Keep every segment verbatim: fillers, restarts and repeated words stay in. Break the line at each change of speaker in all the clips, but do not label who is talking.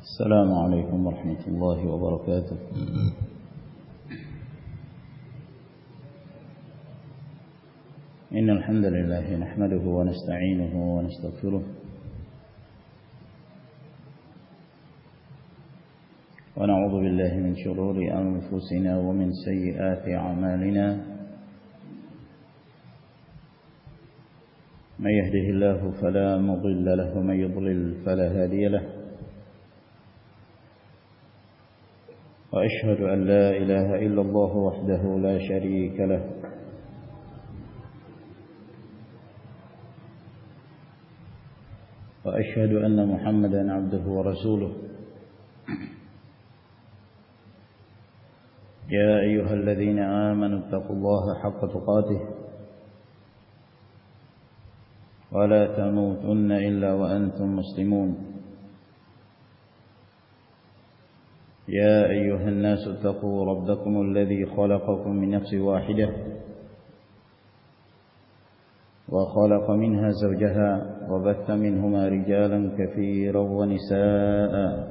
السلام عليكم ورحمة الله وبركاته. إن الحمد لله نحمده ونستعينه ونستغفره ونعوذ بالله من شرور أنفسنا ومن سيئات أعمالنا. من يهده الله فلا مضل له ومن يضلل فلا هادي له. وأشهد أن لا إله إلا الله وحده لا شريك له وأشهد أن محمدا عبده ورسوله. يا أيها الذين آمنوا اتقوا الله حق تقاته ولا تموتن إلا وأنتم مسلمون. يا أيها الناس اتقوا ربكم الذي خلقكم من نفس واحدة وخلق منها زوجها وبث منهما رجالا كثيرا ونساء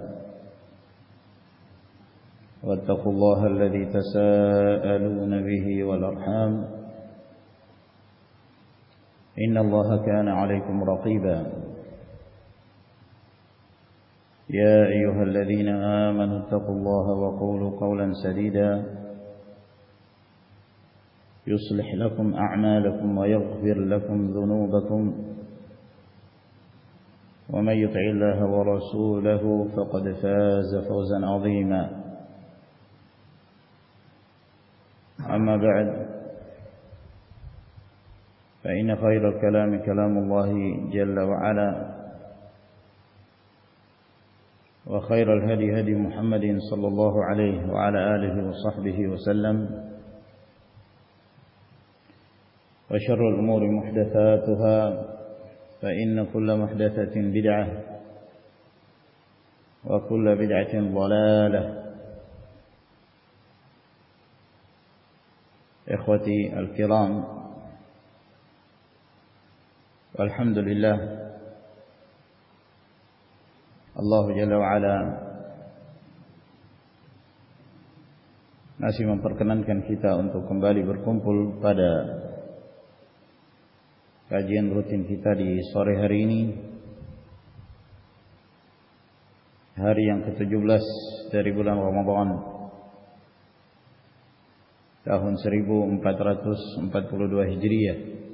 واتقوا الله الذي تساءلون به والأرحام إن الله كان عليكم رقيبا. يا أيها الذين آمنوا اتقوا الله وقولوا قولا سديدا يصلح لكم أعمالكم ويغفر لكم ذنوبكم ومن يطع الله ورسوله فقد فاز فوزا عظيما. أما بعد فإن خير الكلام كلام الله جل وعلا وخير الهدي هدي محمد صلى الله عليه وعلى آله وصحبه وسلم وشر الأمور محدثاتها فإن كل محدثة بدعة وكل بدعة ضلالة. إخوتي الكرام، والحمد لله Allah Jalla wa'ala masih memperkenankan kita untuk kembali berkumpul pada kajian rutin kita di sore hari ini, hari yang ketujuh belas dari bulan Ramadan tahun seribu empat ratus empat puluh dua Hijriah,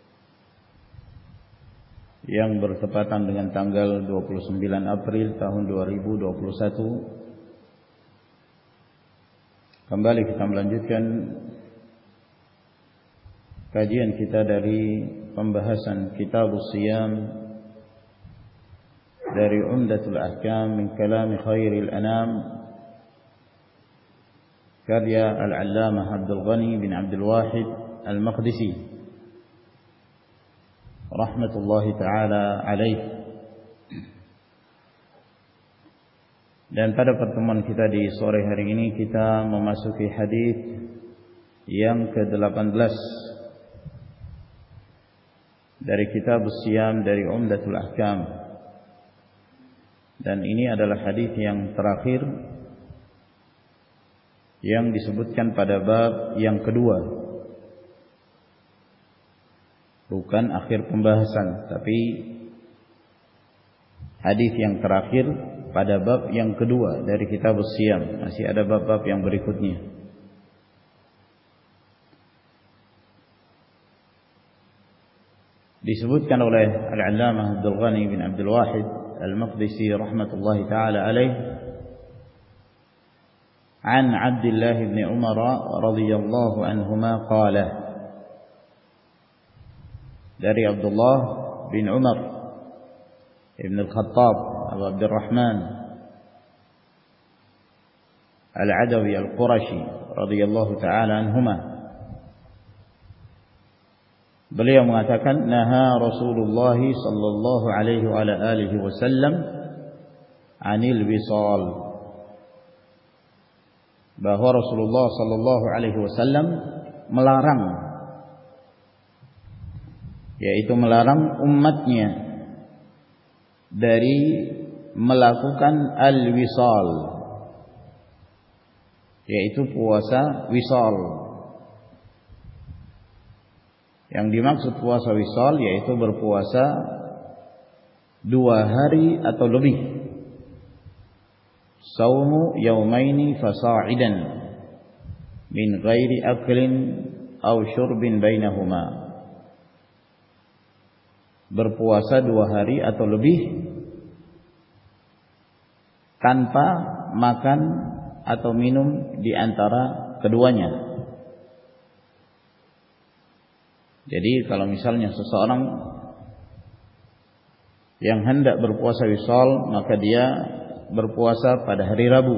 yang bertepatan dengan tanggal dua puluh sembilan April tahun dua ribu dua puluh satu. Kembali kita melanjutkan kajian kita dari pembahasan Kitabus Shiyam dari Umdatul Ahkam min Kalam Khairil Anam, karya Al-Allamah Abdul Ghani bin Abdul Wahid Al-Maqdisi rahmatullahi ta'ala alaih. Dan pada pertemuan kita di sore hari ini kita memasuki hadis yang ke delapan belas dari Kitabus Shiyam dari Umdatul Ahkam, dan ini adalah hadis yang terakhir yang disebutkan pada bab yang kedua. Bukan akhir pembahasan, tapi hadis yang terakhir pada bab yang kedua dari Kitabus Shiyam. Masih ada bab-bab yang berikutnya. Disebutkan oleh Al-Allamah Abdul Ghani bin Abdul Wahid Al-Maqdisi rahmatullahi ta'ala alaih, an Abdullah bin Umar radhiyallahu anhuma qala, dari Abdullah bin Umar ibn al-Khattab Abu Abdurrahman al-Adawi al-Qurashi radhiyallahu ta'ala anhuma, beliau mengatakan, naha Rasulullah sallallahu alaihi wa ala alihi wasallam anil wisal, bahwa Rasulullah sallallahu alaihi wasallam melarang, yaitu melarang umatnya dari melakukan al-wisal, yaitu puasa wisal. Yang dimaksud puasa wisal yaitu berpuasa dua hari atau lebih. Saumu yaumaini fasa'idan min ghairi aklin aw syurbin bainahuma. Berpuasa dua hari atau lebih tanpa makan atau minum di antara keduanya. Jadi kalau misalnya seseorang yang hendak berpuasa wisal, maka dia berpuasa pada hari Rabu.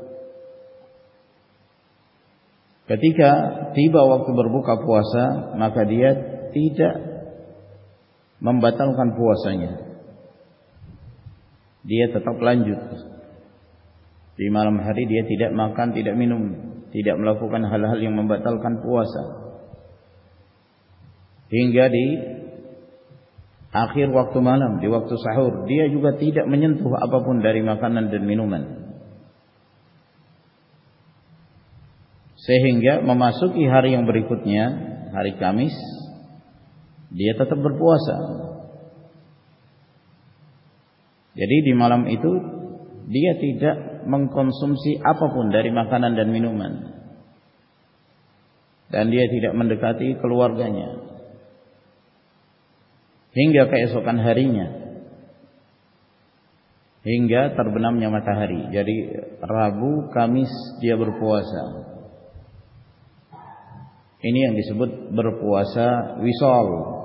Ketika tiba waktu berbuka puasa, maka dia tidak membatalkan puasanya. Dia tetap lanjut. Di malam hari dia tidak makan, tidak minum, tidak melakukan hal-hal yang membatalkan puasa. Hingga di akhir waktu malam, di waktu sahur, dia juga tidak menyentuh apapun dari makanan dan minuman. Sehingga memasuki hari yang berikutnya, hari Kamis, dia tetap berpuasa. Jadi di malam itu dia tidak mengkonsumsi apapun dari makanan dan minuman. Dan dia tidak mendekati keluarganya hingga keesokan harinya, hingga terbenamnya matahari. Jadi Rabu, Kamis dia berpuasa. Ini yang disebut berpuasa wisal,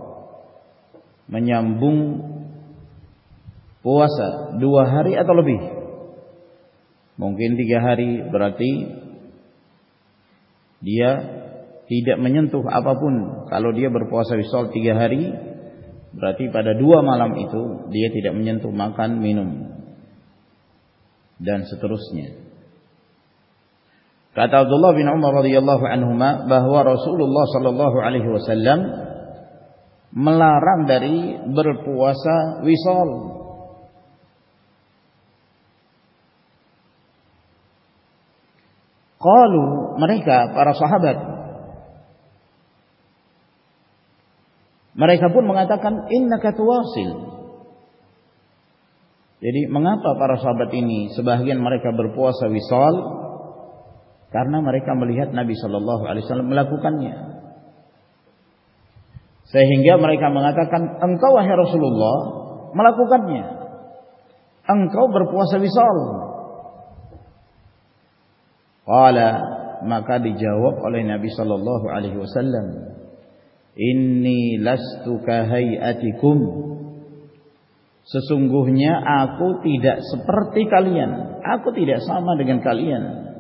menyambung puasa dua hari atau lebih. Mungkin tiga hari, berarti dia tidak menyentuh apapun. Kalau dia berpuasa wisal tiga hari, berarti pada dua malam itu dia tidak menyentuh makan, minum, dan seterusnya. Kata Abdullah bin Umar radhiyallahu anhuma bahwa Rasulullah sallallahu alaihi wasallam melarang dari berpuasa wisal. Qalu, mereka para sahabat, mereka pun mengatakan innaka tuwasil. Jadi mengapa para sahabat ini sebagian mereka berpuasa wisal? Karena mereka melihat Nabi sallallahu alaihi wasallam melakukannya. Sehingga mereka mengatakan, engkau wahai Rasulullah melakukannya. Engkau berpuasa wisal. Qala, maka dijawab oleh Nabi sallallahu alaihi wasallam, inni lastu kahayatikum, sesungguhnya aku tidak seperti kalian, aku tidak sama dengan kalian.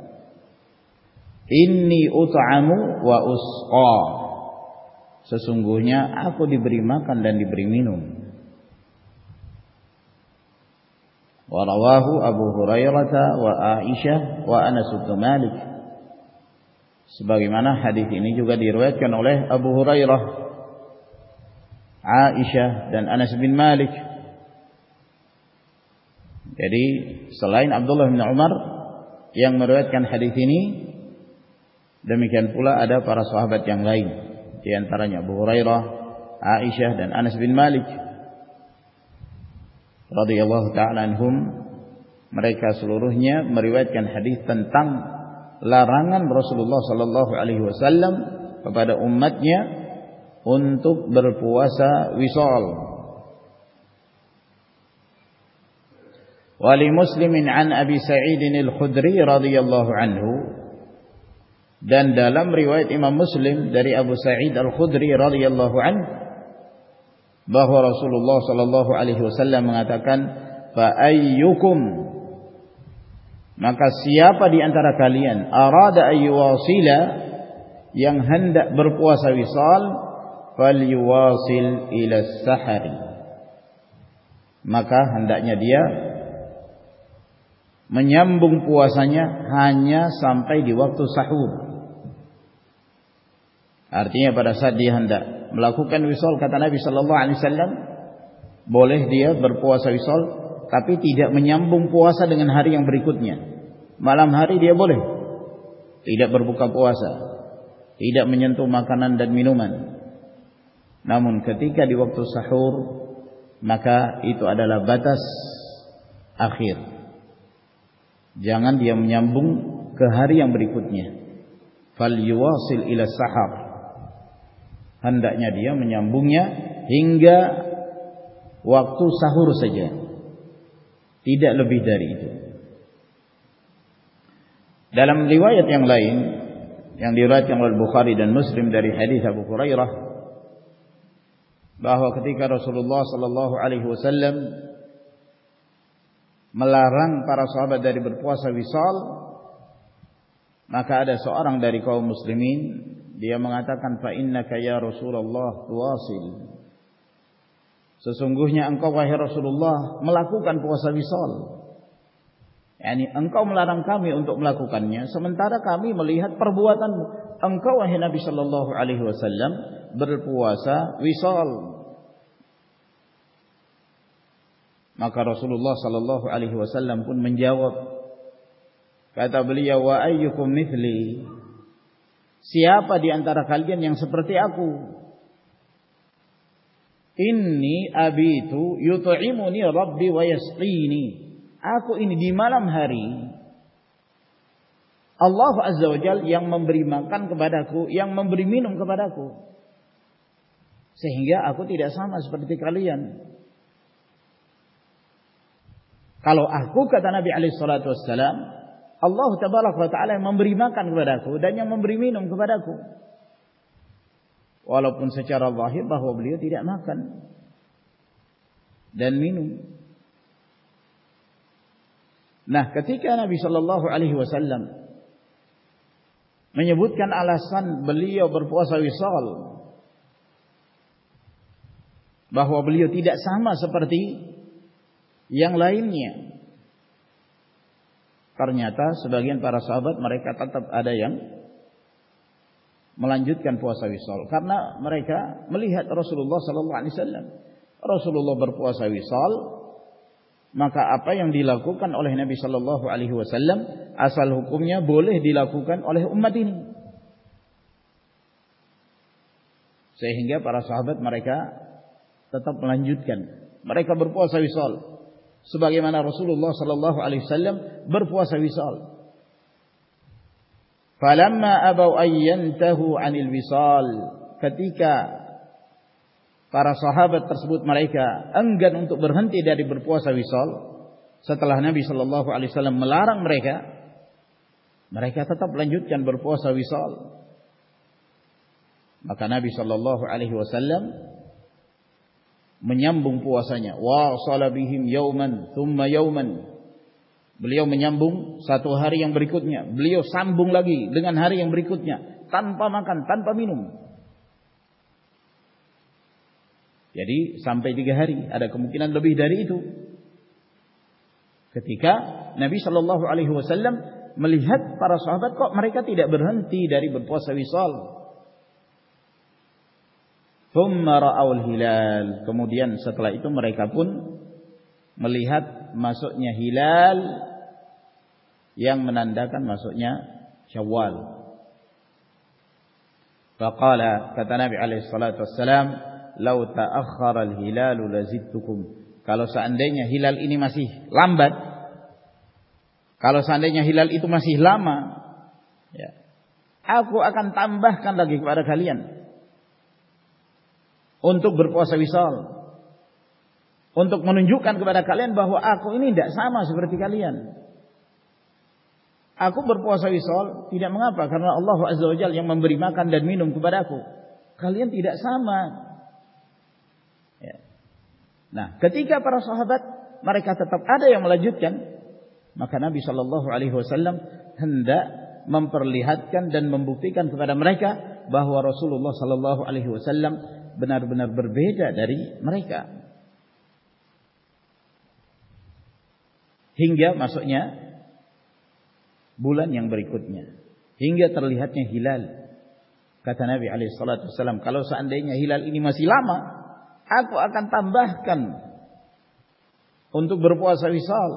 Inni ut'amu wa usqa, sesungguhnya aku diberi makan dan diberi minum. Wa rawahu Abu Hurairah wa Aisyah wa Anas bin Malik. Sebagaimana hadis ini juga diriwayatkan oleh Abu Hurairah, Aisyah dan Anas bin Malik. Jadi selain Abdullah bin Umar yang meriwayatkan hadis ini, demikian pula ada para sahabat yang lain, di antaranya Abu Hurairah, Aisyah dan Anas bin Malik radhiyallahu ta'ala anhum. Mereka seluruhnya meriwayatkan hadis tentang larangan Rasulullah sallallahu alaihi wasallam kepada umatnya untuk berpuasa wisal. Wa li Muslimin an Abi Sa'id al-Khudri radhiyallahu anhu, dan dalam riwayat Imam Muslim dari Abu Sa'id al-Khudri radhiyallahu anhu bahwa Rasulullah sallallahu alaihi wasallam mengatakan, fa ayyukum, maka siapa di antara kalian arada ayyuwasila, yang hendak berpuasa wisal, falyuwasil ila sahari, maka hendaknya dia menyambung puasanya hanya sampai di waktu sahur. Artinya pada saat dia hendak melakukan wisal, kata Nabi sallallahu alaihi wasallam, boleh dia berpuasa wisal tapi tidak menyambung puasa dengan hari yang berikutnya. Malam hari dia boleh tidak berbuka puasa, tidak menyentuh makanan dan minuman. Namun ketika di waktu sahur, maka itu adalah batas akhir. Jangan dia menyambung ke hari yang berikutnya. Fal yuwasil ila sahar. Hendaknya dia menyambungnya hingga waktu sahur saja, tidak lebih dari itu. Dalam riwayat yang lain yang diriwayatkan oleh Bukhari dan Muslim dari hadis Abu Hurairah, bahwa ketika Rasulullah sallallahu alaihi wasallam melarang para sahabat dari berpuasa wisal, maka ada seorang dari kaum muslimin, dia mengatakan, fa innaka ya Rasulullah tuwasil. Sesungguhnya engkau wahai Rasulullah melakukan puasa wisal. Yani engkau melarang kami untuk melakukannya, sementara kami melihat perbuatanmu. Engkau wahai Nabi sallallahu alaihi wasallam berpuasa wisal. Maka Rasulullah sallallahu alaihi wasallam pun menjawab, kata beliau, wa ayyukum mithli, siapa di antara kalian yang seperti aku? Inni abitu yut'imuni rabbi wa yasqini. Aku ini di malam hari Allah Azza wa Jalla yang memberi makan kepadaku, yang memberi minum kepadaku, sehingga aku tidak sama seperti kalian. Kalau aku, kata Nabi alaihi salatu wassalam, Allah tabaraka wa ta'ala yang memberi makan kepadaku dan yang memberi minum kepadaku, walaupun secara zahir bahwa beliau tidak makan dan minum. Nah, ketika Nabi sallallahu alaihi wasallam menyebutkan alasan beliau berpuasa wisal, bahwa beliau tidak sama seperti yang lainnya, ternyata sebagian para sahabat mereka tetap ada yang melanjutkan puasa wisal, karena mereka melihat Rasulullah sallallahu alaihi wasallam. Rasulullah berpuasa wisal, maka apa yang dilakukan oleh Nabi sallallahu alaihi wasallam asal hukumnya boleh dilakukan oleh umat ini. Sehingga para sahabat mereka tetap melanjutkan, mereka berpuasa wisal sebagaimana Rasulullah sallallahu alaihi wasallam berpuasa wisal. Falamma abau ayyantahu 'anil wisal, ketika para sahabat tersebut mereka enggan untuk berhenti dari berpuasa wisal setelah Nabi sallallahu alaihi wasallam melarang mereka, mereka tetap melanjutkan berpuasa wisal. Maka Nabi sallallahu alaihi wasallam menyambung puasanya, wa shala bihim yauman thumma yauman. Beliau menyambung satu hari yang berikutnya, beliau sambung lagi dengan hari yang berikutnya, tanpa makan, tanpa minum. Jadi sampai tiga hari, ada kemungkinan lebih dari itu. Ketika Nabi sallallahu alaihi wasallam melihat para sahabat kok mereka tidak berhenti dari berpuasa wisal. Thumma ra'aul hilal, kemudian setelah itu mereka pun melihat masuknya hilal yang menandakan masuknya Syawal. Faqala, kata Nabi alaihi salatu wassalam, lau ta'akhkhara al-hilalu lazidtukum. Kalau seandainya hilal ini masih lambat, kalau seandainya hilal itu masih lama, ya, aku akan tambahkan lagi kepada kalian untuk berpuasa wisal, untuk menunjukkan kepada kalian bahwa aku ini tidak sama seperti kalian. Aku berpuasa wisal tidak mengapa, karena Allah Azza wa Jalla yang memberi makan dan minum kepadaku. Kalian tidak sama. Ya. Nah, ketika para sahabat mereka tetap ada yang melanjutkan, maka Nabi Shallallahu Alaihi Wasallam hendak memperlihatkan dan membuktikan kepada mereka bahwa Rasulullah Shallallahu Alaihi Wasallam benar-benar berbeda dari mereka. Hingga masuknya bulan yang berikutnya, hingga terlihatnya hilal. Kata Nabi alaihi salatu wasallam, kalau seandainya hilal ini masih lama, aku akan tambahkan untuk berpuasa wisal.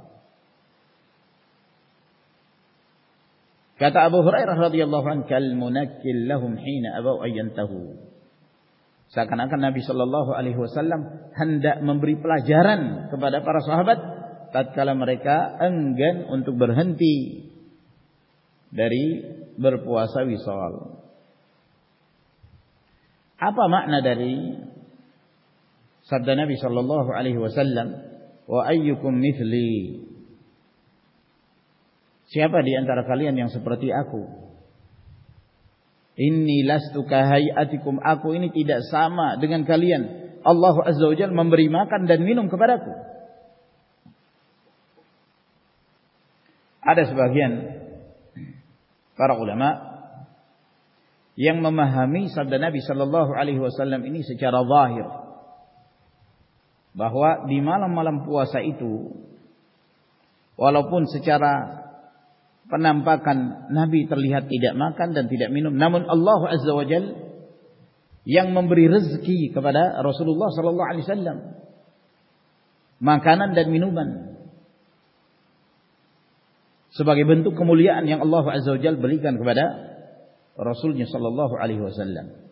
Kata Abu Hurairah radhiyallahu anhu, kal munakkil lahum hina abaw ayyantahu. Seakan-akan Nabi sallallahu alaihi wasallam hendak memberi pelajaran kepada para sahabat tatkala mereka enggan untuk berhenti dari berpuasa wisal. Apa makna dari sabda Nabi sallallahu alaihi wasallam, wa ayyukum mithli? Siapa di antara kalian yang seperti aku? Inni lastu kahayatikum, aku ini tidak sama dengan kalian. Allah Azza wa Jalla memberi makan dan minum kepadaku. Ada sebagian para ulama yang memahami sabda Nabi sallallahu alaihi wasallam ini secara zahir, bahwa di malam-malam puasa itu walaupun secara penampakan Nabi terlihat tidak makan dan tidak minum, namun Allah Azza wa Jalla yang memberi rezeki kepada Rasulullah sallallahu alaihi wasallam makanan dan minuman sebagai bentuk kemuliaan yang Allah Azza wa Jalla berikan kepada Rasulnya sallallahu alaihi wasallam.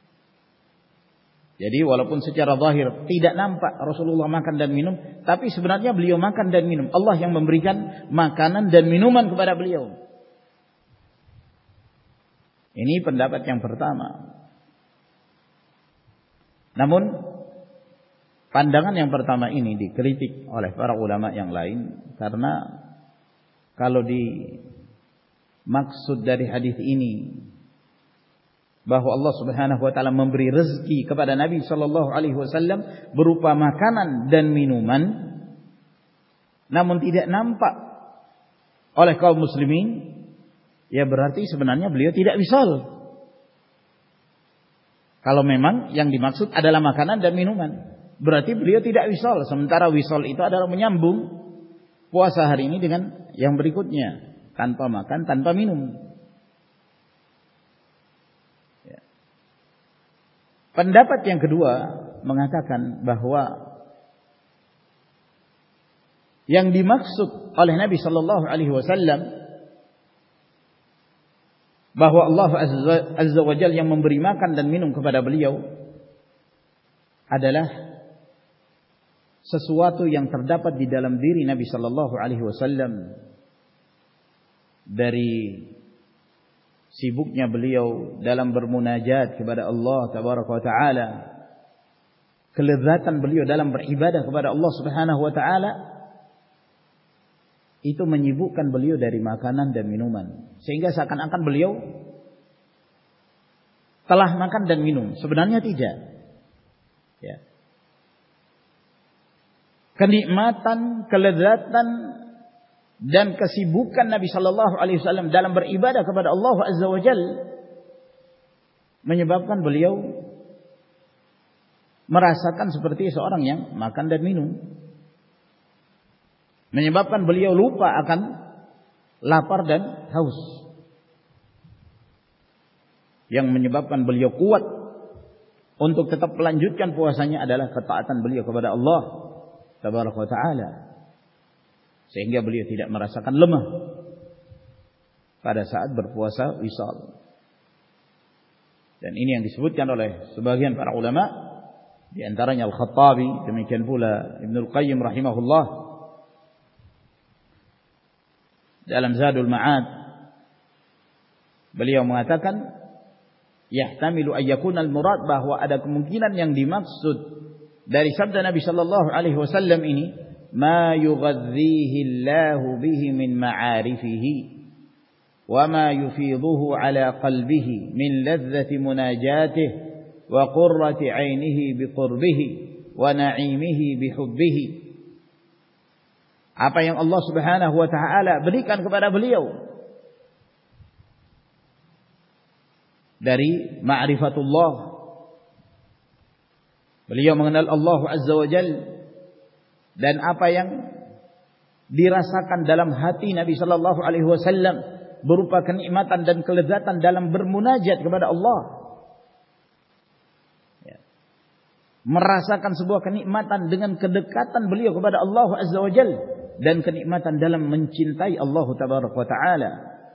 Jadi walaupun secara zahir tidak nampak Rasulullah makan dan minum, tapi sebenarnya beliau makan dan minum. Allah yang memberikan makanan dan minuman kepada beliau. Ini pendapat yang pertama. Namun pandangan yang pertama ini dikritik oleh para ulama yang lain, karena kalau dimaksud dari hadis ini bahwa Allah Subhanahu wa taala memberi rezeki kepada Nabi sallallahu alaihi wasallam berupa makanan dan minuman, namun tidak nampak oleh kaum muslimin, ya berarti sebenarnya beliau tidak wisal. Kalau memang yang dimaksud adalah makanan dan minuman, berarti beliau tidak wisal. Sementara wisal itu adalah menyambung puasa hari ini dengan yang berikutnya, tanpa makan, tanpa minum. Pendapat yang kedua mengatakan bahwa yang dimaksud oleh Nabi sallallahu alaihi wasallam bahwa Allah Azza wa Jalla yang memberi makan dan minum kepada beliau adalah sesuatu yang terdapat di dalam diri Nabi sallallahu alaihi wasallam dari sibuknya beliau dalam bermunajat kepada Allah tabaraka wa taala, kelezatan beliau dalam beribadah kepada Allah Subhanahu wa taala, itu menyibukkan beliau dari makanan dan minuman, sehingga seakan-akan beliau telah makan dan minum. Sebenarnya tidak. Ya. Kenikmatan, kelezatan dan kesibukan Nabi sallallahu alaihi wasallam dalam beribadah kepada Allah Azza wa Jalla menyebabkan beliau merasakan seperti seorang yang makan dan minum, menyebabkan beliau lupa akan lapar dan haus. Yang menyebabkan beliau kuat untuk tetap melanjutkan puasanya adalah ketaatan beliau kepada Allah tabaraka wa taala, sehingga beliau tidak merasakan lemah pada saat berpuasa wisal. Dan ini yang disebutkan oleh sebagian para ulama, di antaranya Al-Khattabi, demikian pula Ibnul Qayyim rahimahullah dalam Zadul Ma'ad. Beliau mengatakan yahtamilu ayyakuna al-murad, bahwa ada kemungkinan yang dimaksud dari sabda Nabi sallallahu alaihi wasallam ini ma yughadhihi Allahu bihi min ma'arifihi wa ma yufidhuhu ala qalbihi min ladzati munajatihi wa qurrati 'ainihi biqurbihi wa na'imihi bihubbihi. Apa yang Allah Subhanahu wa taala berikan kepada beliau dari ma'rifatullah, beliau mengenal Allah Azza wa Jalla, dan apa yang dirasakan dalam hati Nabi sallallahu alaihi wasallam berupa kenikmatan dan kelezatan dalam bermunajat kepada Allah. Ya. merasakan sebuah kenikmatan dengan kedekatan beliau kepada Allah Azza wa Jalla dan kenikmatan dalam mencintai Allah Tabaraka wa Ta'ala.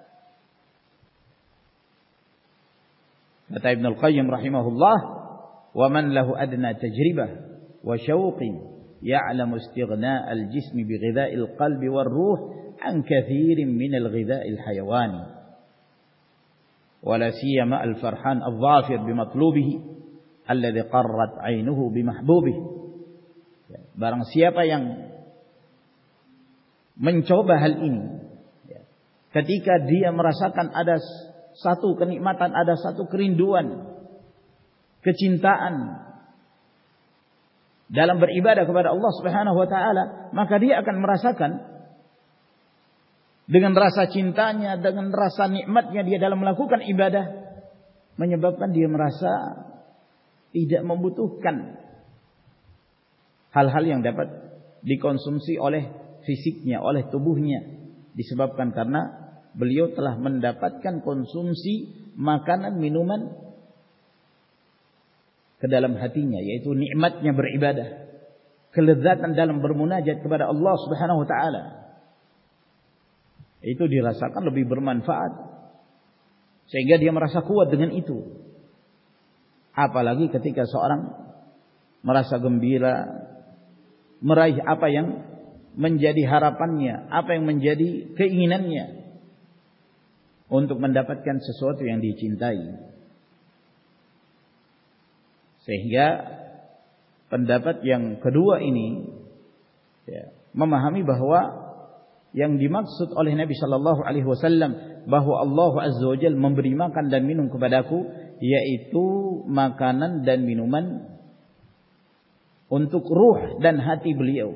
Kata Ibnu Al-Qayyim rahimahullah, "Wa man lahu adna tajribah wa syauqin ya'lamu istighna' al-jismi bi ghidha'il qalbi war ruh an kathirin min al-ghidha'il hayawani wa la siyama al-farhan adh-dhafir bi matlubihi alladhi qarrat 'ainuhu bi mahbubihi." Barang siapa yang mencoba hal ini, ketika dia merasakan ada satu kenikmatan, ada satu kerinduan, kecintaan dalam beribadah kepada Allah Subhanahu wa taala, maka dia akan merasakan dengan rasa cintanya, dengan rasa nikmatnya dia dalam melakukan ibadah, menyebabkan dia merasa tidak membutuhkan hal-hal yang dapat dikonsumsi oleh fisiknya, oleh tubuhnya, disebabkan karena beliau telah mendapatkan konsumsi makanan, minuman ke dalam hatinya, yaitu nikmatnya beribadah, kelezatan dalam bermunajat kepada Allah Subhanahu wa taala. Itu dirasakan lebih bermanfaat sehingga dia merasa kuat dengan itu. Apalagi ketika seorang merasa gembira, meraih apa yang menjadi harapannya, apa yang menjadi keinginannya untuk mendapatkan sesuatu yang dicintai. Sehingga pendapat yang kedua ini ya, memahami bahwa yang dimaksud oleh Nabi Shallallahu Alaihi Wasallam bahwa Allah Azza wa Jalla memberi makan dan minum kepadaku, yaitu makanan dan minuman untuk ruh dan hati beliau.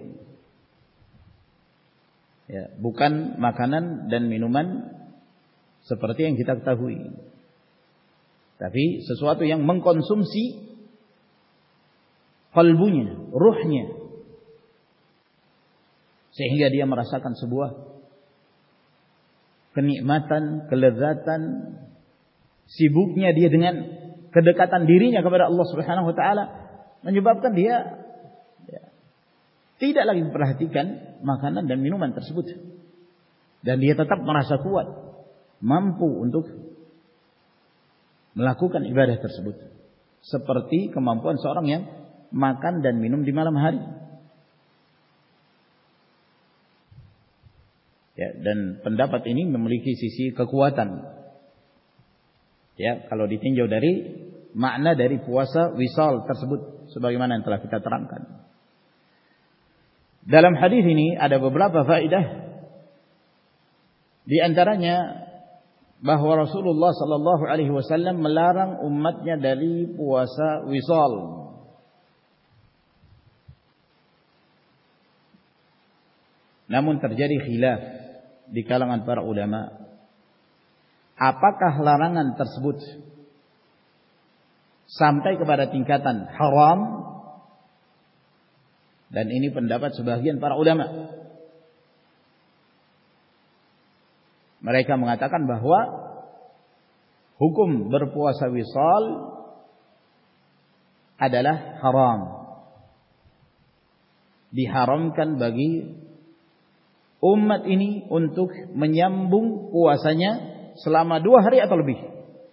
Ya, bukan makanan dan minuman seperti yang kita ketahui, tapi sesuatu yang mengkonsumsi kalbunya, ruhnya, sehingga dia merasakan sebuah kenikmatan, kelezatan, sibuknya dia dengan kedekatan dirinya kepada Allah Subhanahu wa taala, menyebabkan dia ya, tidak lagi memperhatikan makanan dan minuman tersebut, dan dia tetap merasa kuat, mampu untuk melakukan ibadah tersebut, seperti kemampuan seorang yang makan dan minum di malam hari. Ya, dan pendapat ini memiliki sisi kekuatan. Ya, kalau ditinjau dari makna dari puasa wisal tersebut, sebagaimana yang telah kita terangkan. Dalam hadis ini ada beberapa faedah. Di antaranya bahwa Rasulullah Sallallahu Alaihi Wasallam melarang umatnya dari puasa wisal. Namun terjadi khilaf di kalangan para ulama, apakah larangan tersebut sampai kepada tingkatan haram? Dan ini pendapat sebagian para ulama. Mereka mengatakan bahwa hukum berpuasa wisal adalah haram, diharamkan bagi umat ini untuk menyambung puasanya selama dua hari atau lebih.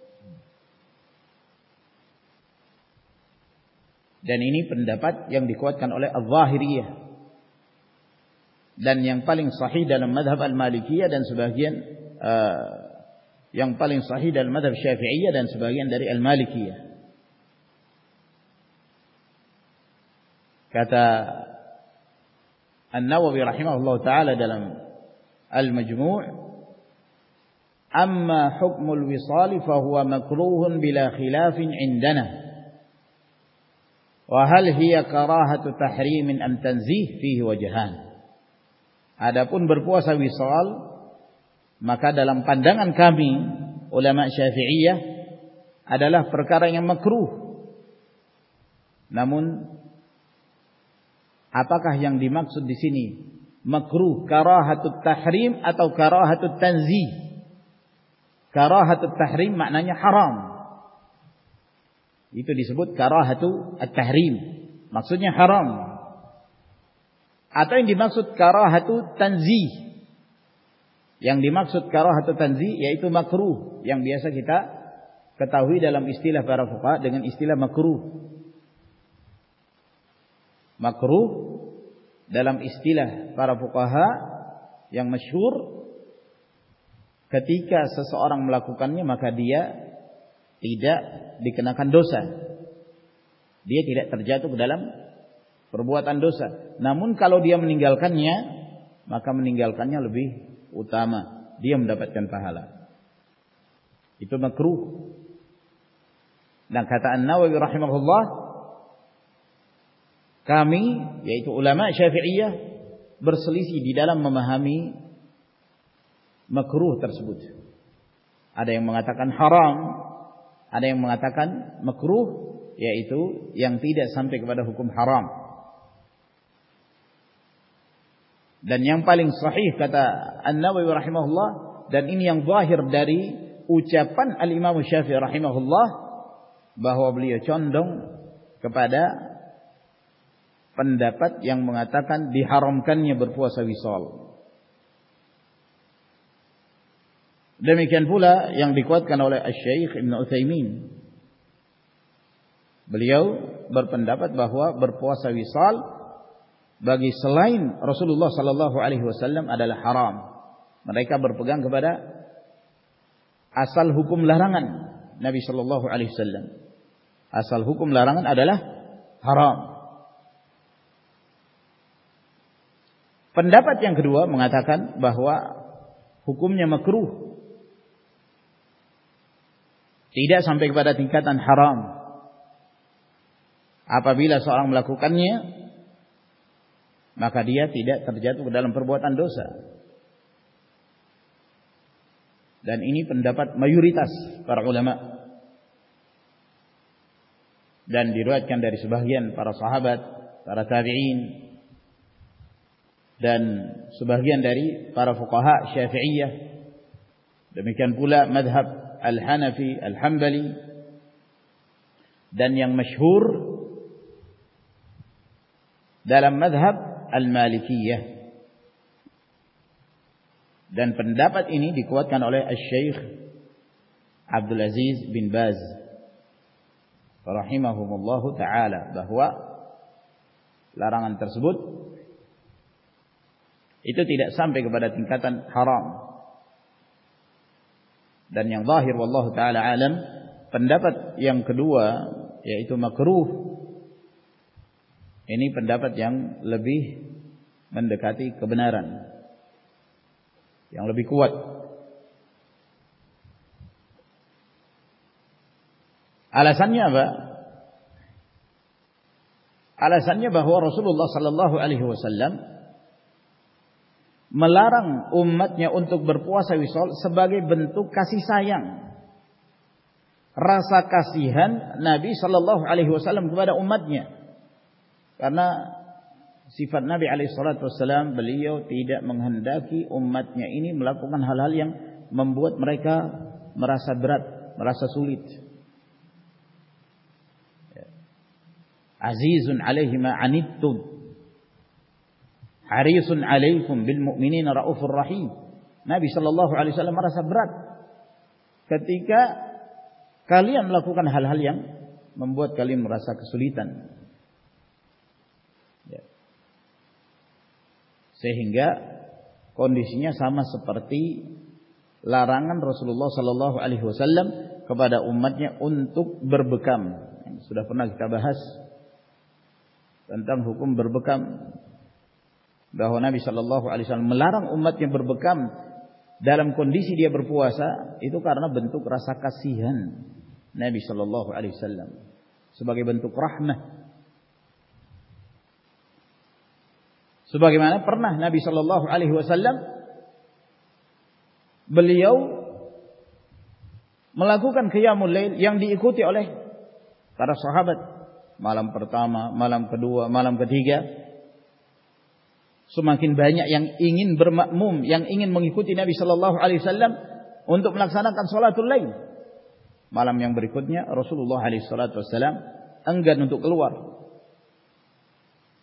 Dan ini pendapat yang dikuatkan oleh Al-Zahiriyah, dan yang paling sahih dalam madhab Al-Malikiyah, dan sebagian uh, yang paling sahih dalam madhab Syafi'iyah dan sebagian dari Al-Malikiyah. Kata An-Nawawi rahimahullah ta'ala dalam Al-Majmu', amma hukmul wisali fahuwa makruhun bila khilafin indana, wa hal hiya karahatu tahrimin am tanzih fihi wajhan. Adapun berpuasa wisal, maka dalam pandangan kami ulama Syafi'iyah adalah perkara yang makruh. Namun apakah yang dimaksud di sini makruh karahatut tahrim atau karahatut tanzih? Karahatut tahrim maknanya haram. Itu disebut karahatu at-tahrim. maksudnya haram. Atau yang dimaksud karahatu tanzih. Yang dimaksud karahatu tanzih yaitu makruh, yang biasa kita ketahui dalam istilah para fuqaha dengan istilah makruh. Makruh dalam istilah para fuqaha yang masyhur, ketika seseorang melakukannya maka dia tidak dikenakan dosa. Dia tidak terjatuh ke dalam perbuatan dosa. Namun kalau dia meninggalkannya, maka meninggalkannya lebih utama. Dia mendapatkan pahala. Itu makruh. Dan kata An-Nawawi rahimahullah, kami, yaitu ulama Syafi'iyah, berselisih di dalam memahami makruh tersebut. Ada yang mengatakan haram, ada yang mengatakan makruh, yaitu yang tidak sampai kepada hukum haram. Dan yang paling sahih kata An-Nawawi rahimahullah, dan ini yang zahir dari ucapan Al-Imam Syafi'i rahimahullah, bahwa beliau condong kepada pendapat yang mengatakan diharamkannya berpuasa wisal. Demikian pula yang dikuatkan oleh Asy-Syaikh Ibnu Utsaimin. Beliau berpendapat bahwa berpuasa wisal bagi selain Rasulullah sallallahu alaihi wasallam adalah haram. Mereka berpegang kepada asal hukum larangan Nabi sallallahu alaihi wasallam. Asal hukum larangan adalah haram. Pendapat yang kedua mengatakan bahwa hukumnya makruh, tidak sampai kepada tingkatan haram. Apabila seorang melakukannya, maka dia tidak terjatuh ke dalam perbuatan dosa. Dan ini pendapat mayoritas para ulama. Dan diriwayatkan dari sebagian para sahabat, para tabi'in, dan sebagian dari para fuqaha Syafi'iyah. Demikian pula madhab Al-Hanafi, Al-Hambali, dan yang masyhur dalam madhab Al-Malikiyah. Dan pendapat ini dikuatkan oleh Asy-Syaikh Abdul Aziz bin Baz rahimahumullahu ta'ala, bahwa larangan tersebut itu tidak sampai kepada tingkatan haram. Dan yang zahir wallahu ta'ala alam, pendapat yang kedua yaitu makruh, ini pendapat yang lebih mendekati kebenaran, yang lebih kuat. Alasannya apa? Alasannya bahwa Rasulullah sallallahu alaihi wasallam melarang umatnya untuk berpuasa wisal sebagai bentuk kasih sayang, rasa kasihan Nabi sallallahu alaihi wasallam kepada umatnya. Karena sifat Nabi alaihi salatu wasallam, beliau tidak menghendaki umatnya ini melakukan hal-hal yang membuat mereka merasa berat, merasa sulit. Azizun alaihi ma anittum, harisun alaikum bil mu'minina raufur rahim. Nabi sallallahu alaihi wasallam merasa berat ketika kalian melakukan hal-hal yang membuat kalian merasa kesulitan. Ya. Sehingga kondisinya sama seperti larangan Rasulullah sallallahu alaihi wasallam kepada umatnya untuk berbekam. Yang sudah pernah kita bahas tentang hukum berbekam, bahwa Nabi sallallahu alaihi wasallam melarang umatnya berbekam dalam kondisi dia berpuasa, itu karena bentuk rasa kasihan Nabi sallallahu alaihi wasallam, sebagai bentuk rahmah. Sebagaimana pernah Nabi sallallahu alaihi wasallam beliau melakukan qiyamul lail yang diikuti oleh para sahabat. Malam pertama, malam kedua, malam ketiga, semakin banyak yang ingin bermakmum, yang ingin mengikuti Nabi sallallahu alaihi wasallam untuk melaksanakan salatul lail. Malam yang berikutnya Rasulullah alaihi salatu wasallam enggan untuk keluar.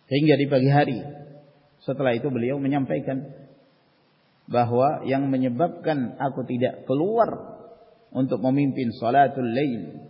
Hingga di pagi hari. Setelah itu beliau menyampaikan bahwa yang menyebabkan aku tidak keluar untuk memimpin salatul lail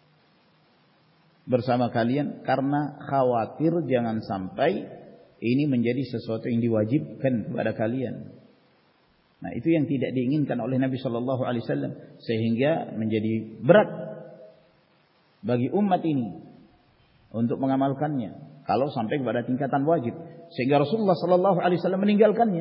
bersama kalian karena khawatir jangan sampai ini menjadi sesuatu yang diwajibkan kepada kalian. Nah, itu yang tidak diinginkan oleh Nabi sallallahu alaihi wasallam, sehingga menjadi berat bagi umat ini untuk mengamalkannya kalau sampai kepada tingkatan wajib, sehingga Rasulullah sallallahu alaihi wasallam meninggalkannya.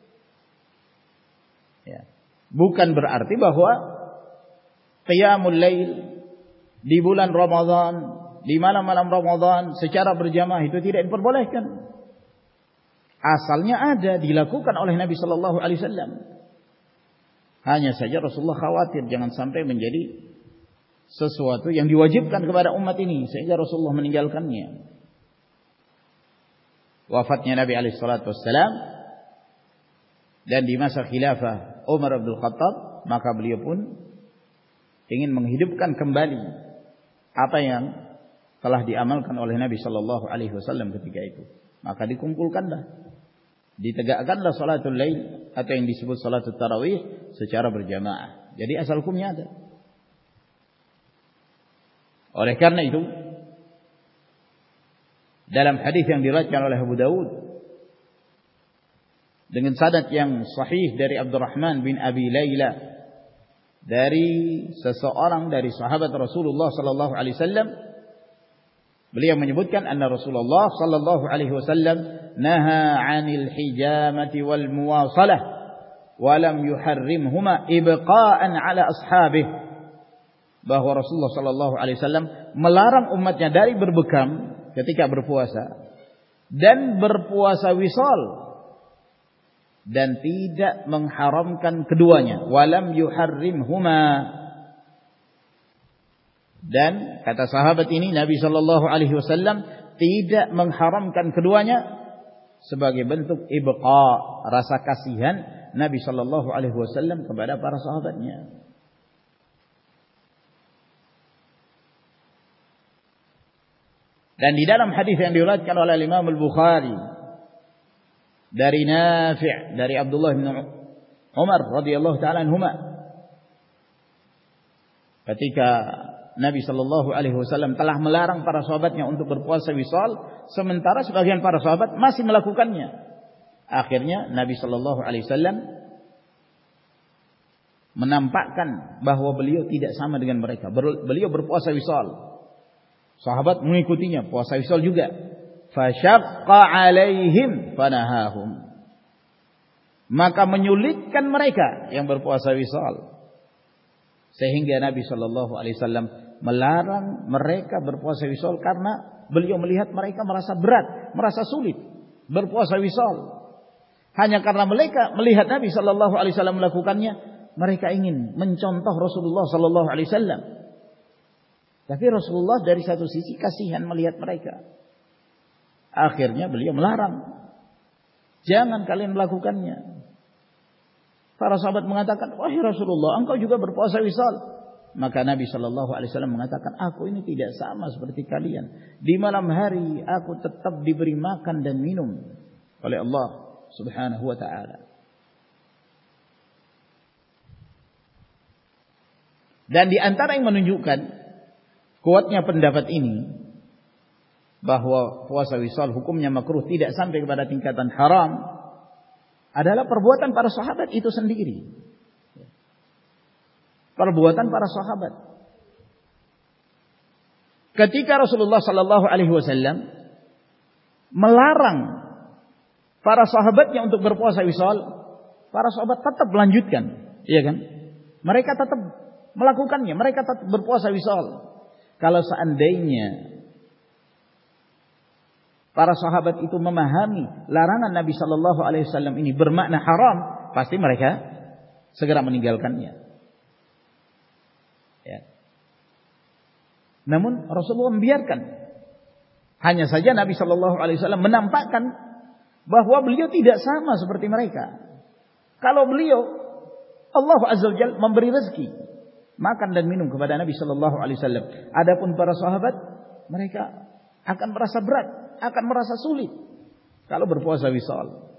Ya. Bukan berarti bahwa qiyamul lail di bulan Ramadan, di malam-malam Ramadan secara berjamaah itu tidak diperbolehkan. Asalnya ada, dilakukan oleh Nabi sallallahu alaihi wasallam. Hanya saja Rasulullah khawatir jangan sampai menjadi sesuatu yang diwajibkan kepada umat ini sehingga Rasulullah meninggalkannya. Wafatnya Nabi alaihi salatu wassalam dan di masa khilafah Umar bin Khattab, maka beliau pun ingin menghidupkan kembali apa yang telah diamalkan oleh Nabi sallallahu alaihi wasallam ketika itu. Maka dikumpulkanlah, ditegakkanlah salatul lail atau yang disebut salatul tarawih secara berjamaah. Jadi asal hukumnya ada. Oleh karena itu, dalam hadis yang diriwayatkan oleh Abu Dawud dengan sanad yang sahih dari Abdurrahman bin Abi Laila dari seseorang dari sahabat Rasulullah sallallahu alaihi wasallam, beliau menyebutkan anna Rasulullah sallallahu alaihi wasallam naha 'anil hijamati wal muwasalah wa lam yuharrimhuma ibqa'an 'ala ashabihi, bahwa Rasulullah sallallahu alaihi wasallam melarang umatnya dari berbekam ketika berpuasa dan berpuasa wisal, dan tidak mengharamkan keduanya, walam yuharrimhuma. Dan kata sahabat ini, Nabi sallallahu alaihi wasallam tidak mengharamkan keduanya sebagai bentuk ibqa, rasa kasihan Nabi sallallahu alaihi wasallam kepada para sahabatnya. Dan di dalam hadis yang diriwayatkan oleh Imam Al-Bukhari dari Nafi' dari Abdullah bin Umar radhiyallahu taala anhuma, ketika Nabi sallallahu alaihi wasallam telah melarang para sahabatnya untuk berpuasa wisal, sementara sebagian para sahabat masih melakukannya. Akhirnya Nabi sallallahu alaihi wasallam menampakkan bahwa beliau tidak sama dengan mereka. Beliau berpuasa wisal. Sahabat mengikutinya puasa wisal juga. Fasyaqqa alaihim fanahahum. Maka menyulitkan mereka yang berpuasa wisal, sehingga Nabi sallallahu alaihi wasallam melarang mereka berpuasa wisal karena beliau melihat mereka merasa berat, merasa sulit berpuasa wisal. Hanya karena mereka melihat Nabi sallallahu alaihi wasallam melakukannya, mereka ingin mencontoh Rasulullah sallallahu alaihi wasallam. Tapi Rasulullah dari satu sisi kasihan melihat mereka. Akhirnya beliau melarang, jangan kalian melakukannya. Para sahabat mengatakan, wahai Rasulullah, engkau juga berpuasa wisal. Maka Nabi sallallahu alaihi wasallam mengatakan, aku ini tidak sama seperti kalian. Di malam hari aku tetap diberi makan dan minum oleh Allah Subhanahu wa taala. Dan di antara yang menunjukkan kuatnya pendapat ini, bahwa puasa wisal hukumnya makruh tidak sampai kepada tingkatan haram, adalah perbuatan para sahabat itu sendiri. Perbuatan para sahabat. Ketika Rasulullah sallallahu alaihi wasallam melarang para sahabatnya untuk berpuasa wisal, para sahabat tetap melanjutkan, iya kan? Mereka tetap melakukannya, mereka tetap berpuasa wisal. Kalau seandainya para sahabat itu memahami larangan Nabi sallallahu alaihi wasallam ini bermakna haram, pasti mereka segera meninggalkannya. Ya. Namun Rasulullah membiarkan. Hanya saja Nabi sallallahu alaihi wasallam menampakkan bahwa beliau tidak sama seperti mereka. Kalau beliau, Allah azza wajalla memberi rezeki makan dan minum kepada Nabi sallallahu alaihi wasallam. Adapun para sahabat, mereka akan merasa berat akan merasa sulit kalau berpuasa wisal.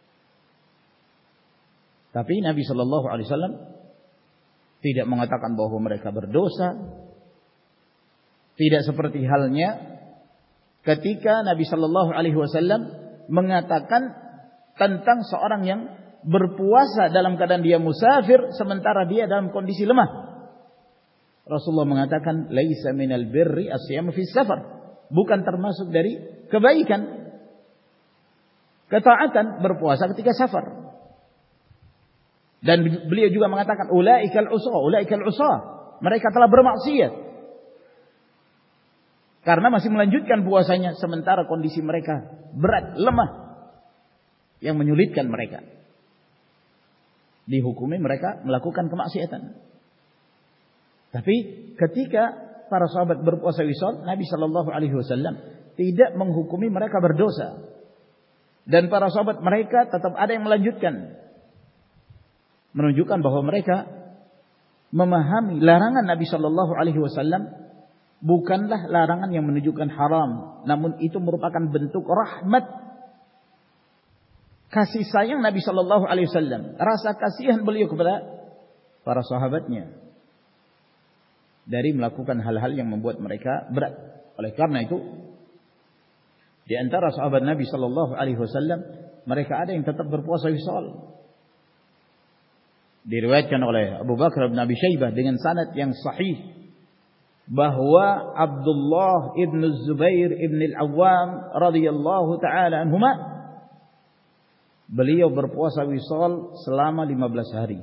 Tapi Nabi Shallallahu Alaihi Wasallam tidak mengatakan bahwa mereka berdosa. Tidak seperti halnya ketika Nabi Shallallahu Alaihi Wasallam mengatakan tentang seorang yang berpuasa dalam keadaan dia musafir sementara dia dalam kondisi lemah. Rasulullah mengatakan, "Laisa minal birri as-siyam fi safar." Bukan termasuk dari kebaikan, ketaatan berpuasa ketika safar. Dan beliau juga mengatakan, "Ulaikal usah, ulaikal usah." Mereka telah bermaksiat karena masih melanjutkan puasanya sementara kondisi mereka berat, lemah, yang menyulitkan mereka. Dihukumi mereka melakukan kemaksiatan. Tapi ketika para sahabat berpuasa wisal, Nabi Shallallahu Alaihi Wasallam tidak menghukumi mereka berdosa, dan para sahabat mereka tetap ada yang melanjutkan, menunjukkan bahwa mereka memahami larangan Nabi Shallallahu Alaihi Wasallam bukanlah larangan yang menunjukkan haram, namun itu merupakan bentuk rahmat, kasih sayang Nabi Shallallahu Alaihi Wasallam, rasa kasihan beliau kepada para sahabatnya dari melakukan hal-hal yang membuat mereka berat. Oleh karena itu, di antara sahabat Nabi Shallallahu Alaihi Wasallam mereka ada yang tetap berpuasa wisal. Diriwayatkan oleh Abu Bakar bin Abi Syaibah dengan sanad yang sahih bahwa Abdullah ibn Zubair ibn al-Awwam radhiyallahu taala anhuma, beliau berpuasa wisal selama lima belas hari.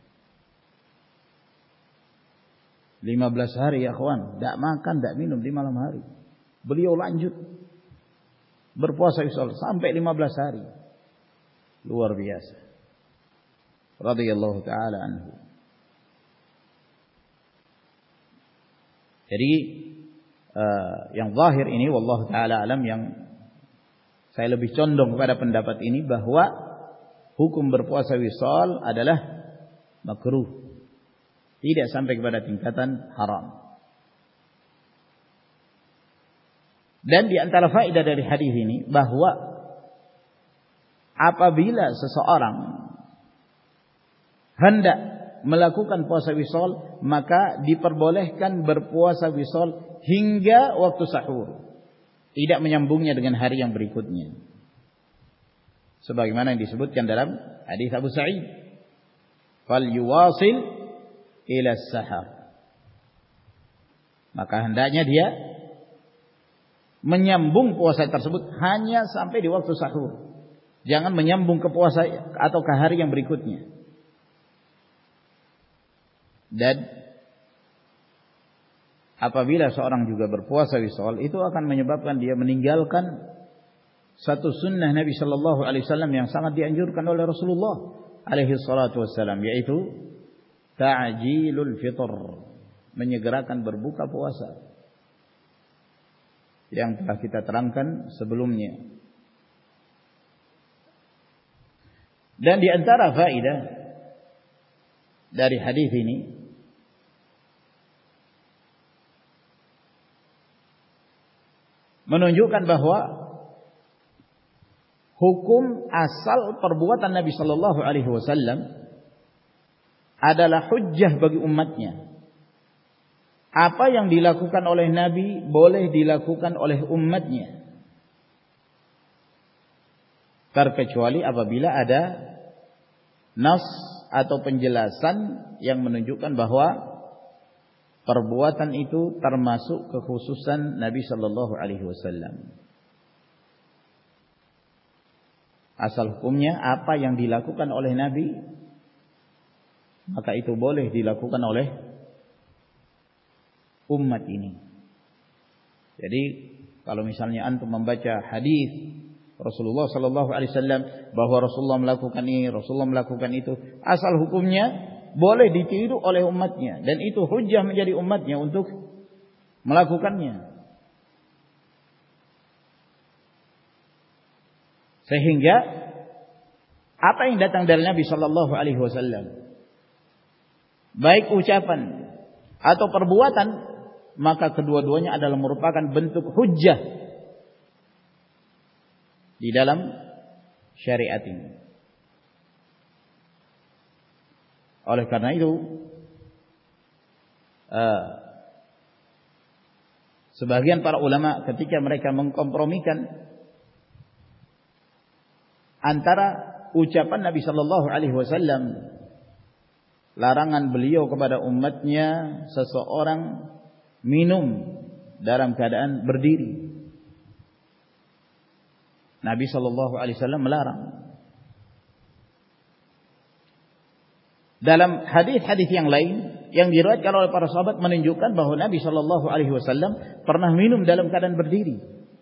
lima belas hari ya kawan, tidak makan, tidak minum di malam hari. Beliau lanjut berpuasa wisal sampai lima belas hari. Luar biasa. Radhiyallahu taala anhu. Jadi uh, yang zahir ini wallahu taala alam, yang saya lebih condong kepada pendapat ini bahwa hukum berpuasa wisal adalah makruh, tidak sampai kepada tingkatan haram. Dan di antara faedah dari hadis ini bahwa apabila seseorang hendak melakukan puasa wisal, maka diperbolehkan berpuasa wisal hingga waktu sahur, tidak menyambungnya dengan hari yang berikutnya, sebagaimana yang disebutkan dalam hadis Abu Sa'id, "Fal yuwasil ila sahar." Maka hendaknya dia menyambung puasa tersebut hanya sampai di waktu sahur, jangan menyambung ke puasa atau ke hari yang berikutnya. Dan apabila seorang juga berpuasa wisal, itu akan menyebabkan dia meninggalkan satu sunnah Nabi Shallallahu Alaihi Wasallam yang sangat dianjurkan oleh Rasulullah Alaihi Wasallam, yaitu ta'jilul fitr, menyegerakan berbuka puasa, yang telah kita terangkan sebelumnya. Dan di antara faedah dari hadis ini, menunjukkan bahwa hukum asal perbuatan Nabi Sallallahu Alaihi Wasallam adalah hujjah bagi umatnya. Apa yang dilakukan oleh Nabi boleh dilakukan oleh umatnya, terkecuali apabila ada nas atau penjelasan yang menunjukkan bahwa perbuatan itu termasuk kekhususan Nabi Sallallahu Alaihi Wasallam. Asal hukumnya apa yang dilakukan oleh Nabi, maka itu boleh dilakukan oleh umat ini. Jadi kalau misalnya antum membaca hadis Rasulullah Sallallahu Alaihi Wasallam bahwa Rasulullah melakukan ini, Rasulullah melakukan itu, asal hukumnya boleh ditiru oleh umatnya, dan itu hujjah menjadi umatnya untuk melakukannya. Sehingga apa yang datang dari Nabi Sallallahu Alaihi Wasallam, baik ucapan atau perbuatan, maka kedua-duanya adalah merupakan bentuk hujjah di dalam syariat ini. Oleh karena itu uh, sebagian para ulama ketika mereka mengkompromikan antara ucapan Nabi sallallahu alaihi wasallam, larangan beliau kepada umatnya seseorang minum dalam keadaan berdiri. Nabi sallallahu alaihi wasallam melarang. Dalam hadis-hadis yang lain yang diriwayatkan oleh para sahabat menunjukkan bahwa Nabi sallallahu alaihi wasallam pernah minum dalam keadaan berdiri.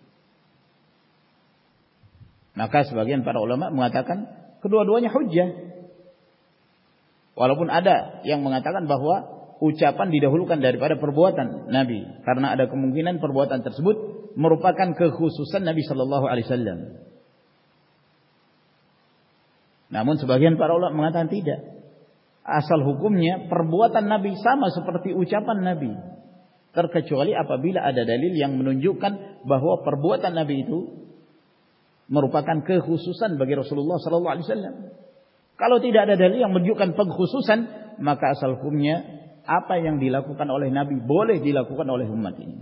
Maka sebagian para ulama mengatakan kedua-duanya hujjah. Walaupun ada yang mengatakan bahwa ucapan didahulukan daripada perbuatan Nabi, karena ada kemungkinan perbuatan tersebut merupakan kekhususan Nabi sallallahu alaihi wasallam. Namun sebagian para ulama mengatakan tidak. Asal hukumnya perbuatan Nabi sama seperti ucapan Nabi, terkecuali apabila ada dalil yang menunjukkan bahwa perbuatan Nabi itu merupakan kekhususan bagi Rasulullah sallallahu alaihi wasallam. Kalau tidak ada dalil yang menunjukkan pengkhususan, maka asal hukumnya apa yang dilakukan oleh Nabi boleh dilakukan oleh umat ini.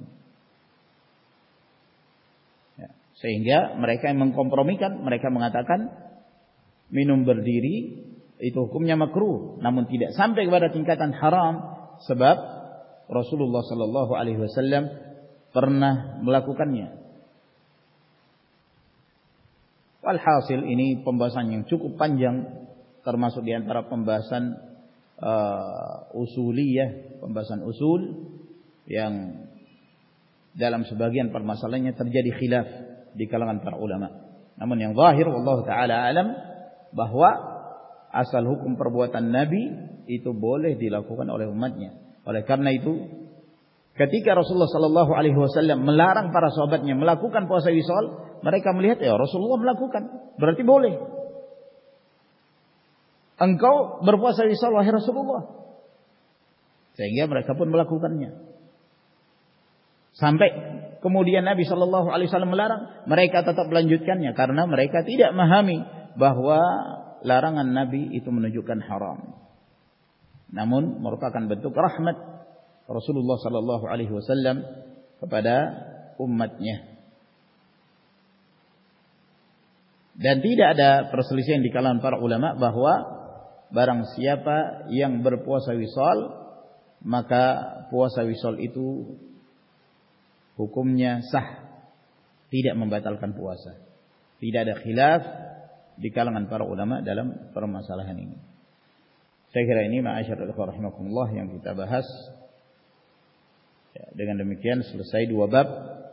Ya, sehingga mereka yang mengkompromikan, mereka mengatakan minum berdiri itu hukumnya makruh, namun tidak sampai kepada tingkatan haram, sebab Rasulullah sallallahu alaihi wasallam pernah melakukannya. Walhasil ini pembahasan yang cukup panjang, termasuk di antara pembahasan uh, usuliyah, pembahasan usul yang dalam sebagian permasalahannya terjadi khilaf di kalangan para ulama. Namun yang zahir wallahu taala alam bahwa asal hukum perbuatan Nabi itu boleh dilakukan oleh umatnya. Oleh karena itu, ketika Rasulullah sallallahu alaihi wasallam melarang para sahabatnya melakukan puasa wisal, mereka melihat ya Rasulullah melakukan, berarti boleh. Engkau berpuasa wisal wahai Rasulullah. Sehingga mereka pun melakukannya. Sampai kemudian Nabi sallallahu alaihi wasallam melarang, mereka tetap melanjutkannya karena mereka tidak memahami bahwa larangan Nabi itu menunjukkan haram, namun merupakan bentuk rahmat Rasulullah sallallahu alaihi wasallam kepada umatnya. Dan tidak ada perselisihan di kalangan para ulama bahwa barang siapa yang berpuasa wisal, maka puasa wisal itu hukumnya sah, tidak membatalkan puasa. Tidak ada khilaf di kalangan para ulama dalam permasalahan ini. Saya kira ini ma'asyiral ikhwah rahimakumullah yang kita bahas. Ya, dengan demikian selesai dua bab.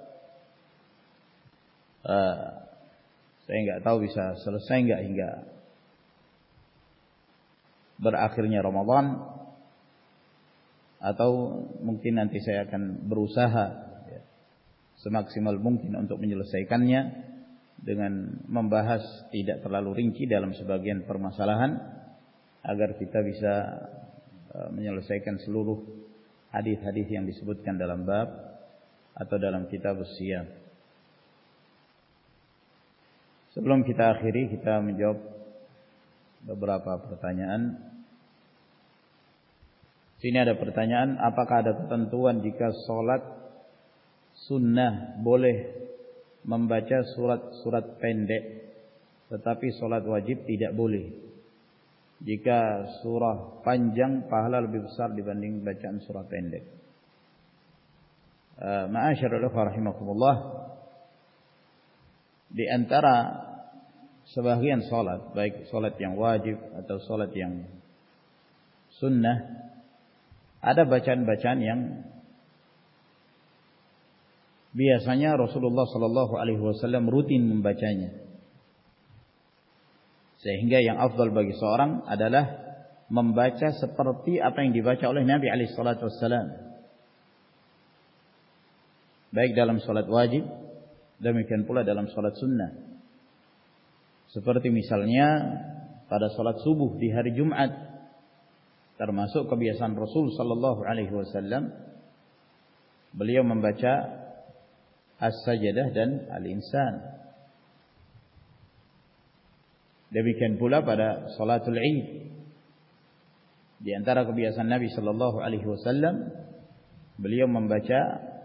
Uh, saya nggak tahu bisa selesai nggak hingga berakhirnya Ramadan, atau mungkin nanti saya akan berusaha ya, semaksimal mungkin untuk menyelesaikannya dengan membahas tidak terlalu rinci dalam sebagian permasalahan, agar kita bisa menyelesaikan seluruh hadis-hadis yang disebutkan dalam bab atau dalam kitab Shiyam. Sebelum kita akhiri, kita menjawab beberapa pertanyaan. Sini ada pertanyaan, apakah ada ketentuan jika sholat sunnah boleh membaca surat-surat pendek, tetapi sholat wajib tidak boleh? Jika surah panjang pahala lebih besar dibanding bacaan surah pendek. Uh, Ma'asyiral ikhwah rahimakumullah, di antara sebagian sholat, baik sholat yang wajib atau sholat yang sunnah, ada bacaan-bacaan yang biasanya Rasulullah sallallahu alaihi wasallam rutin membacanya. Sehingga yang afdal bagi seorang adalah membaca seperti apa yang dibaca oleh Nabi alaihi salatu wasallam. Baik dalam salat wajib, demikian pula dalam salat sunnah. Seperti misalnya pada salat subuh di hari Jumat, termasuk kebiasaan Rasul sallallahu alaihi wasallam, beliau membaca As-Sajdah dan Al-Insan. Demikian pula pada salatul Id. Di antara kebiasaan Nabi sallallahu alaihi wasallam, beliau membaca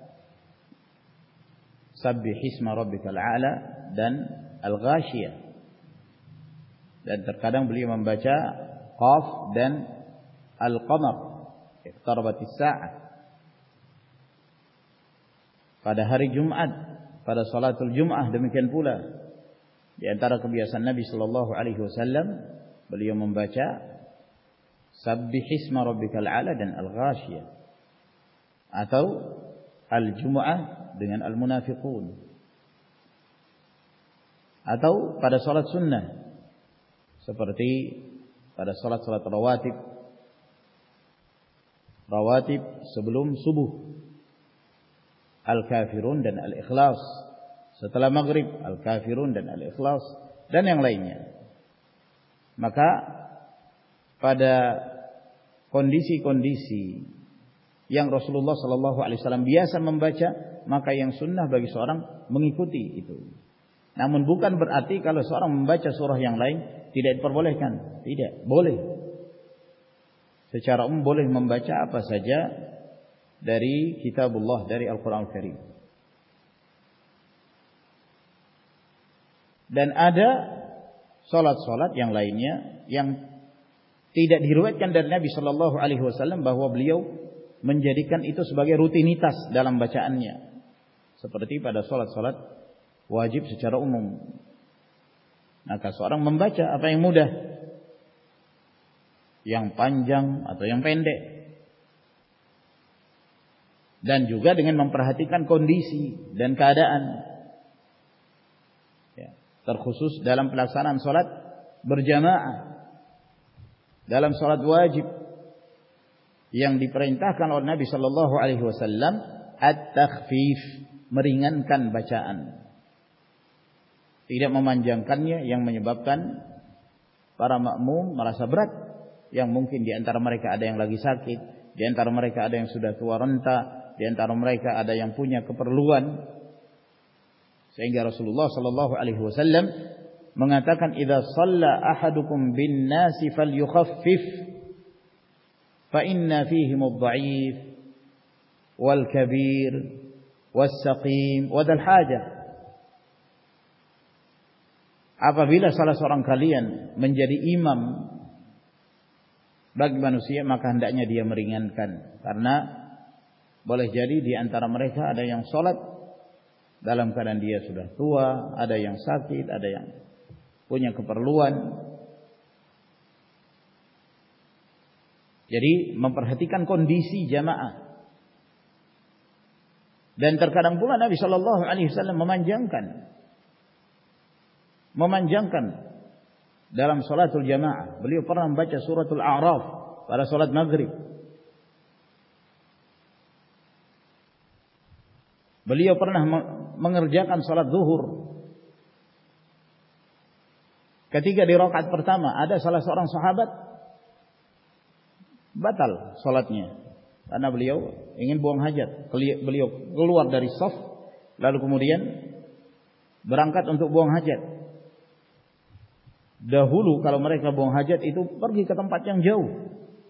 Sabbihisma rabbikal a'la dan Al-Ghasyiyah. Dan terkadang beliau membaca Qaf dan Al-Qamar, iqtarabatis sa'ah. Pada hari Jumat, pada salatul Jum'ah demikian pula. Di antara kebiasaan Nabi sallallahu alaihi wasallam, beliau membaca Sabbihisma rabbikal a'la dan Al-Ghasyiyah, atau Al-Jumu'ah dengan Al-Munafiqun, atau pada salat sunnah seperti pada salat-salat rawatib rawatib sebelum subuh, Al-Kafirun dan Al-Ikhlas. Setelah maghrib, Al-Kafirun dan Al-Ikhlas, dan yang lainnya. Maka pada kondisi-kondisi yang Rasulullah sallallahu alaihi wasallam biasa membaca, maka yang sunnah bagi seorang mengikuti itu. Namun bukan berarti kalau seorang membaca surah yang lain tidak diperbolehkan. Tidak, boleh. Secara umum boleh membaca apa saja dari kitabullah, dari Al-Quran Al-Karim. Dan ada salat-salat yang lainnya yang tidak diriwayatkan dari Nabi sallallahu alaihi wasallam bahwa beliau menjadikan itu sebagai rutinitas dalam bacaannya. Seperti pada salat-salat wajib secara umum. Maka seorang membaca apa yang mudah, yang panjang atau yang pendek. Dan juga dengan memperhatikan kondisi dan keadaan. Ya, terkhusus dalam pelaksanaan salat berjamaah. Dalam salat wajib yang diperintahkan oleh Nabi sallallahu alaihi wasallam at-takhfif, meringankan bacaan. Tidak memanjangkannya yang menyebabkan para makmum merasa berat. Yang mungkin di antara mereka ada yang lagi sakit, di antara mereka ada yang sudah tua renta, di antara mereka ada yang punya keperluan. Sehingga Rasulullah sallallahu alaihi wasallam mengatakan, "Idza shalla ahadukum bin nasi falyukhaffif fa inna fihim adh-dha'if wal kabir was saqim wa dzal hajah." Apabila salah seorang kalian menjadi imam bagi manusia, maka hendaknya dia meringankan, karena boleh jadi di antara mereka ada yang salat dalam keadaan dia sudah tua, ada yang sakit, ada yang punya keperluan. Jadi memperhatikan kondisi jamaah. Dan terkadang pula Nabi sallallahu alaihi wasallam memanjangkan memanjangkan dalam salatul jamaah. Beliau pernah membaca suratul A'raf pada salat maghrib. Beliau pernah mengerjakan salat zuhur. Ketika di rakaat pertama ada salah seorang sahabat batal salatnya karena beliau ingin buang hajat. Beliau keluar dari shaf lalu kemudian berangkat untuk buang hajat. Dahulu kalau mereka buang hajat itu pergi ke tempat yang jauh.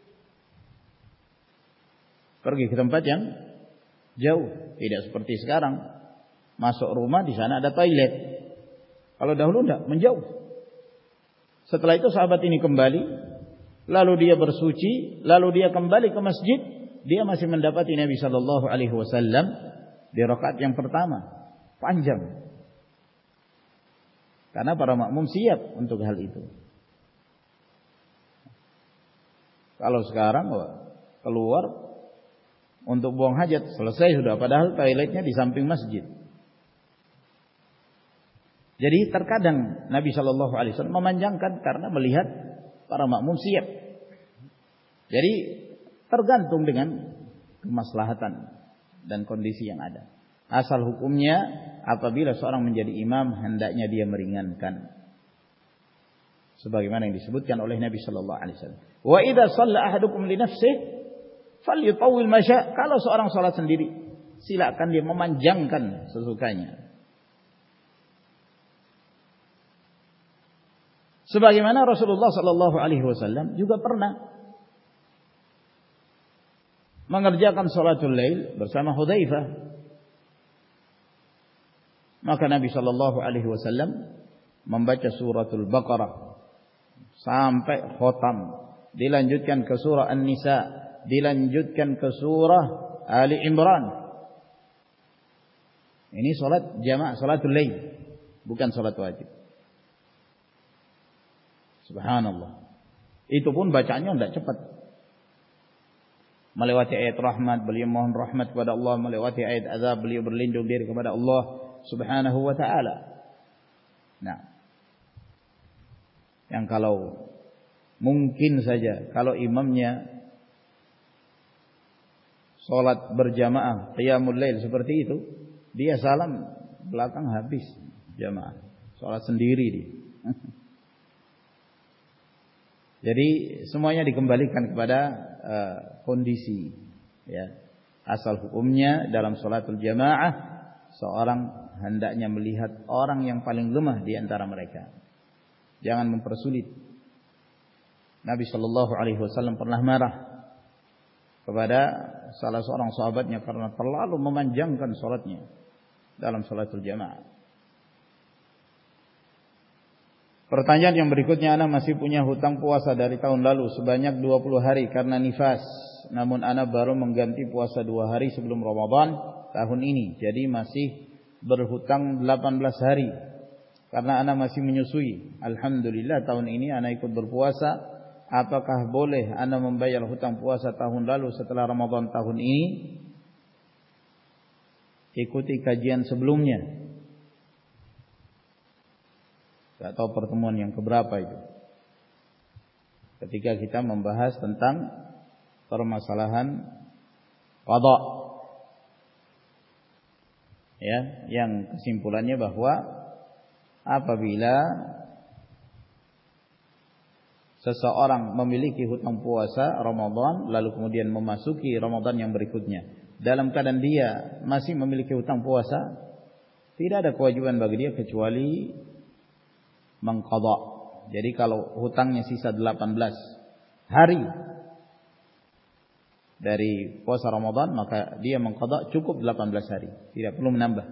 Pergi ke tempat yang jauh, tidak seperti sekarang. Masuk rumah di sana ada toilet. Kalau dahulu enggak, menjauh. Setelah itu sahabat ini kembali, lalu dia bersuci, lalu dia kembali ke masjid, dia masih mendapati Nabi sallallahu alaihi wasallam di rakaat yang pertama, panjang. Karena para makmum siap untuk hal itu. Kalau sekarang keluar untuk buang hajat, selesai sudah, padahal toiletnya di samping masjid. Jadi terkadang Nabi sallallahu alaihi wasallam memanjangkan karena melihat para makmum siap. Jadi tergantung dengan kemaslahatan dan kondisi yang ada. Asal hukumnya apabila seorang menjadi imam hendaknya dia meringankan. Sebagaimana yang disebutkan oleh Nabi sallallahu alaihi wasallam. Wa idza shalla ahadukum li nafsihi falyutawwil ma syaa. Kalau seorang salat sendiri, silakan dia memanjangkan sesukanya. Sebagaimana Rasulullah sallallahu alaihi wasallam juga pernah mengerjakan salatul lail bersama Hudzaifah. Maka Nabi sallallahu alaihi wasallam membaca suratul Baqarah sampai khatam, dilanjutkan ke surah An-Nisa, dilanjutkan ke surah Ali Imran. Ini salat jamaah, salatul lail, bukan salat wajib. Subhanallah. Itu pun bacaannya tidak cepat. Melewati ayat rahmat, beliau mohon rahmat kepada Allah. Melewati ayat azab, beliau berlindung diri kepada Allah Subhanahu wa ta'ala. Nah, yang kalau mungkin saja kalau imamnya salat berjamaah qiyamul lail seperti itu, dia salam belakang habis jamaah, salat sendiri dia. Jadi semuanya dikembalikan kepada uh, kondisi, ya. Asal hukumnya dalam salatul jamaah, seorang hendaknya melihat orang yang paling lemah di antara mereka. Jangan mempersulit. Nabi sallallahu alaihi wasallam pernah marah kepada salah seorang sahabatnya karena terlalu memanjangkan salatnya dalam salatul jamaah. Pertanyaan yang berikutnya, ana masih punya hutang puasa dari tahun lalu sebanyak dua puluh hari karena nifas. Namun ana baru mengganti puasa dua hari sebelum Ramadan tahun ini. Jadi masih berhutang delapan belas hari karena ana masih menyusui. Alhamdulillah tahun ini ana ikut berpuasa. Apakah boleh ana membayar hutang puasa tahun lalu setelah Ramadan tahun ini? Ikuti kajian sebelumnya. Tidak tahu pertemuan yang keberapa itu, ketika kita membahas tentang permasalahan qada, ya, yang kesimpulannya bahwa apabila seseorang memiliki hutang puasa Ramadan lalu kemudian memasuki Ramadan yang berikutnya dalam keadaan dia masih memiliki hutang puasa, tidak ada kewajiban bagi dia kecuali mengqadha. Jadi kalau hutangnya sisa delapan belas hari dari puasa Ramadan, maka dia mengqadha cukup delapan belas hari, tidak perlu menambah.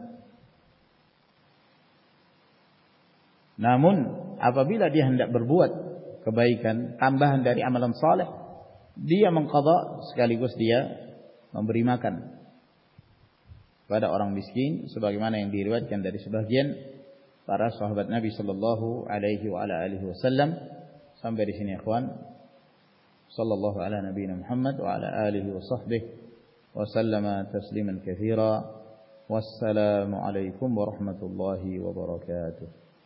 Namun apabila dia hendak berbuat kebaikan tambahan dari amalan saleh, dia mengqadha sekaligus dia memberi makan pada orang miskin sebagaimana yang diriwayatkan dari sebagian para sahabat Nabi sallallahu alaihi wa ala alihi wasallam. Sampai di sini ikhwan. Sallallahu ala nabiyina Muhammad wa ala alihi wa sahbihi wa sallama tasliman katsira. Wassalamu alaikum warahmatullahi wabarakatuh.